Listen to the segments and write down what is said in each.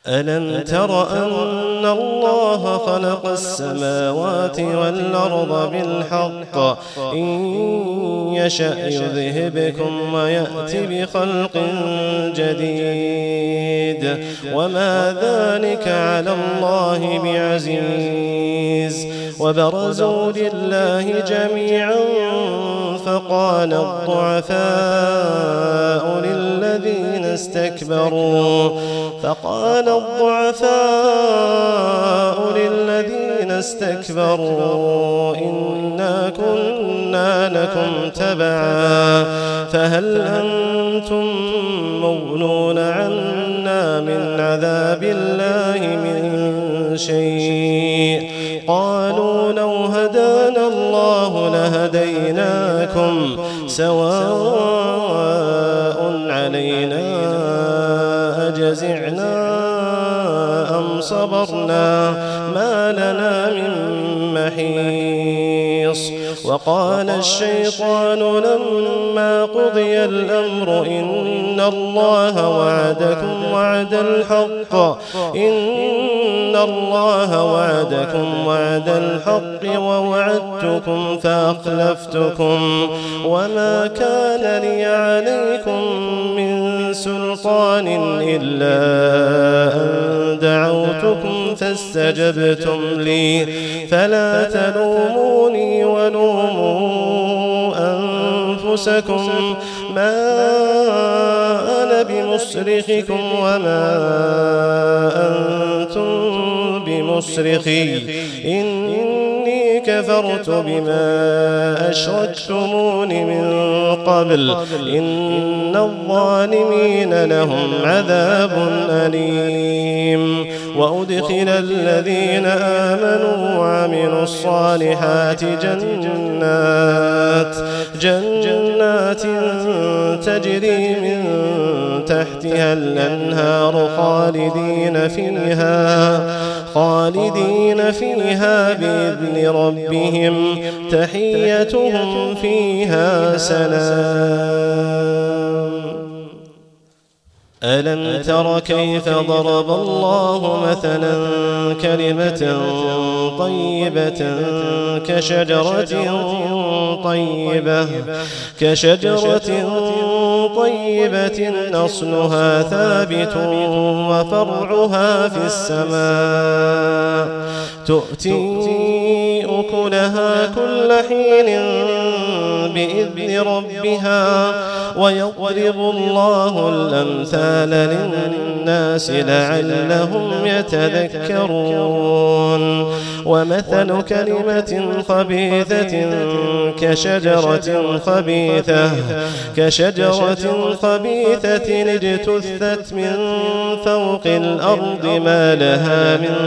ألم تر أن الله خلق السماوات والأرض بالحق إن يشأ يذهبكم ويأت بخلق جديد وما ذلك على الله بعزيز وبرزوا لله جميعا فقال الضعفاء للذين استكبروا إنا كنا لكم تبعا فهل أنتم مغنون عنا من عذاب الله من شيء قالوا لو هدانا الله لهديناكم سواء علينا أجزعنا أم صبرنا ما لنا من محيص وقال الشيطان لما قضي الأمر إن الله وعدكم وعد الحق ووعدتكم فأخلفتكم وما كان لي عليكم من سلطان إلا أن دعوتكم فاستجبتم لي فلا تلوموني ولوموا أنفسكم ما أنا بمصرخكم وما أنتم بمصرخي إني كفرت بما أشركتمون من قبل إن الظالمين لهم عذاب أليم وأدخل الذين آمنوا وعملوا الصالحات جنات تجري من تحتها الأنهار خالدين فيها بإذن ربهم تحيتهم فيها سلام ألم تر كيف ضرب الله مثلا كلمة طيبة كشجرة طيبة أصلها ثابت وفرعها في السماء تؤتي أكلها كل حين بإذن ربها ويضرب الله الأمثال للناس لعلهم يتذكرون ومثل كلمة خبيثة كشجرة خبيثة اجتثت من فوق الأرض ما لها من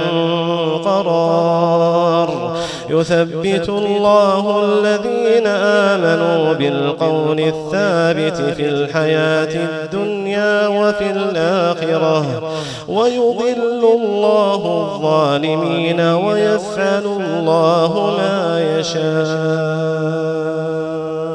قرار يثبت الله الذين آمنوا بالقول الثابت في الحياة الدنيا وفي الآخرة ويضل الله الظالمين ويفعل الله ما يشاء.